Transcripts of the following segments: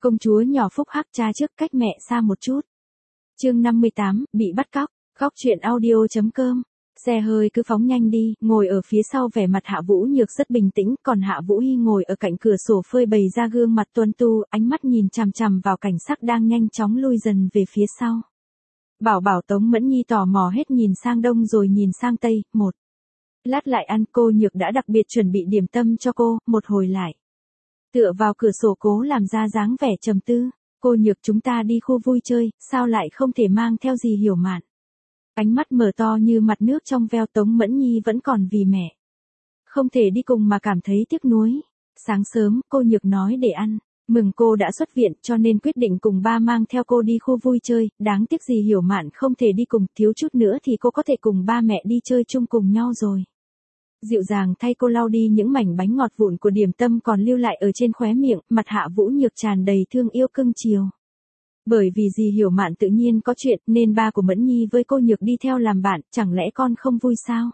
Công chúa nhỏ phúc hắc cha trước cách mẹ xa một chút. Chương 58, bị bắt cóc. Góc truyện audio.com. Xe hơi cứ phóng nhanh đi, ngồi ở phía sau vẻ mặt Hạ Vũ Nhược rất bình tĩnh, còn Hạ Vũ Hy ngồi ở cạnh cửa sổ phơi bày ra gương mặt tuấn tu, ánh mắt nhìn chằm chằm vào cảnh sắc đang nhanh chóng lui dần về phía sau. Bảo Tống Mẫn Nhi tò mò hết nhìn sang đông rồi nhìn sang tây, một lát lại ăn. Cô Nhược đã đặc biệt chuẩn bị điểm tâm cho cô, một hồi lại tựa vào cửa sổ cố làm ra dáng vẻ trầm tư. Cô Nhược, chúng ta đi khu vui chơi, sao lại không thể mang theo gì Hiểu Mạn? Ánh mắt mở to như mặt nước trong veo. Tống Mẫn Nhi vẫn còn vì mẹ không thể đi cùng mà cảm thấy tiếc nuối. Sáng sớm, cô Nhược nói để ăn mừng cô đã xuất viện cho nên quyết định cùng ba mang theo cô đi khu vui chơi, đáng tiếc gì Hiểu Mạn không thể đi cùng, thiếu chút nữa thì cô có thể cùng ba mẹ đi chơi chung cùng nhau rồi. Dịu dàng thay cô lau đi những mảnh bánh ngọt vụn của điểm tâm còn lưu lại ở trên khóe miệng, mặt Hạ Vũ Nhược tràn đầy thương yêu cưng chiều. Bởi vì dì Hiểu Mạn tự nhiên có chuyện nên ba của Mẫn Nhi với cô Nhược đi theo làm bạn, chẳng lẽ con không vui sao?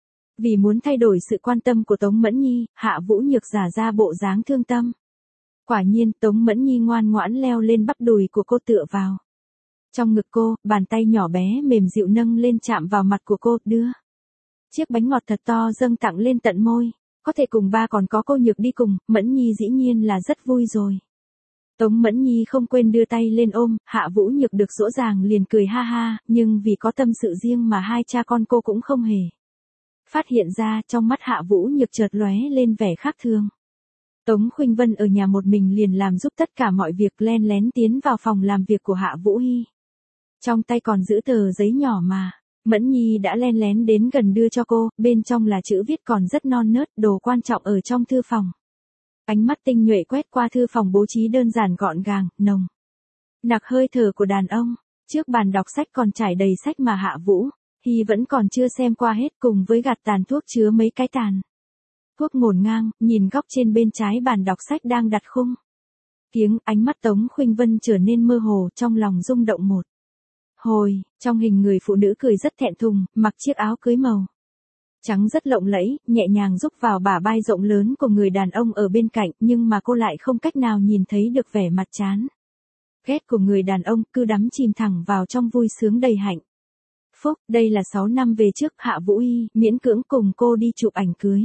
Vì muốn thay đổi sự quan tâm của Tống Mẫn Nhi, Hạ Vũ Nhược giả ra bộ dáng thương tâm. Quả nhiên, Tống Mẫn Nhi ngoan ngoãn leo lên bắp đùi của cô tựa vào trong ngực cô, bàn tay nhỏ bé mềm dịu nâng lên chạm vào mặt của cô, đưa chiếc bánh ngọt thật to dâng tặng lên tận môi. Có thể cùng ba còn có cô Nhược đi cùng, Mẫn Nhi dĩ nhiên là rất vui rồi. Tống Mẫn Nhi không quên đưa tay lên ôm, Hạ Vũ Nhược được dỗ dàng liền cười ha ha, nhưng vì có tâm sự riêng mà hai cha con cô cũng không hề phát hiện ra. Trong mắt Hạ Vũ Nhược chợt lóe lên vẻ khác thường. Tống Khuynh Vân ở nhà một mình liền làm giúp tất cả mọi việc, len lén tiến vào phòng làm việc của Hạ Vũ Hy. Trong tay còn giữ tờ giấy nhỏ mà Mẫn Nhi đã len lén đến gần đưa cho cô, bên trong là chữ viết còn rất non nớt, đồ quan trọng ở trong thư phòng. Ánh mắt tinh nhuệ quét qua thư phòng bố trí đơn giản gọn gàng, nồng nặc hơi thở của đàn ông. Trước bàn đọc sách còn trải đầy sách mà Hạ Vũ Hy vẫn còn chưa xem qua hết, cùng với gạt tàn thuốc chứa mấy cái tàn thuốc ngổn ngang, nhìn góc trên bên trái bàn đọc sách đang đặt khung kiếng. Ánh mắt Tống Khuynh Vân trở nên mơ hồ, trong lòng rung động một hồi. Trong hình người phụ nữ cười rất thẹn thùng, mặc chiếc áo cưới màu trắng rất lộng lẫy, nhẹ nhàng rúc vào bả vai rộng lớn của người đàn ông ở bên cạnh, nhưng mà cô lại không cách nào nhìn thấy được vẻ mặt chán ghét của người đàn ông, cứ đắm chìm thẳng vào trong vui sướng đầy hạnh phúc. Đây là 6 năm về trước, Hạ Vũ Hy miễn cưỡng cùng cô đi chụp ảnh cưới.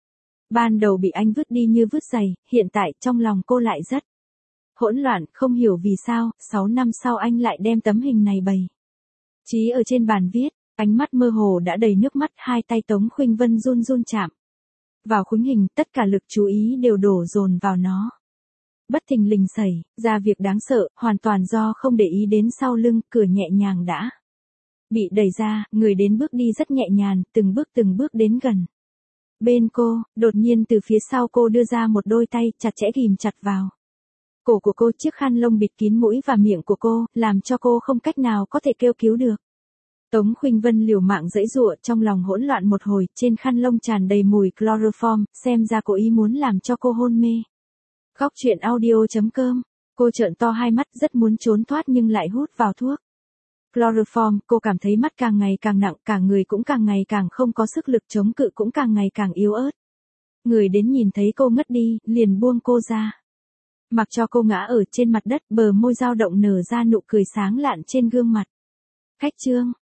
Ban đầu bị anh vứt đi như vứt giày, hiện tại trong lòng cô lại rất hỗn loạn, không hiểu vì sao, 6 năm sau anh lại đem tấm hình này bày trí ở trên bàn viết. Ánh mắt mơ hồ đã đầy nước mắt, hai tay Tống Khuynh Vân run run chạm vào khung hình, tất cả lực chú ý đều đổ dồn vào nó. Bất thình lình xảy ra việc đáng sợ, hoàn toàn do không để ý đến sau lưng, cửa nhẹ nhàng đã bị đẩy ra, người đến bước đi rất nhẹ nhàng, từng bước đến gần bên cô. Đột nhiên từ phía sau cô đưa ra một đôi tay, chặt chẽ ghìm chặt vào cổ của cô. Chiếc khăn lông bịt kín mũi và miệng của cô, làm cho cô không cách nào có thể kêu cứu được. Tống Khuynh Vân liều mạng giãy giụa, trong lòng hỗn loạn một hồi, trên khăn lông tràn đầy mùi chloroform, xem ra cố ý muốn làm cho cô hôn mê. Góc truyện audio.com. Cô trợn to hai mắt, rất muốn trốn thoát nhưng lại hút vào thuốc chloroform. Cô cảm thấy mắt càng ngày càng nặng, cả người cũng càng ngày càng không có sức lực chống cự, cũng càng ngày càng yếu ớt. Người đến nhìn thấy cô ngất đi, liền buông cô ra, mặc cho cô ngã ở trên mặt đất, bờ môi dao động nở ra nụ cười sáng lạn trên gương mặt. Khách trương.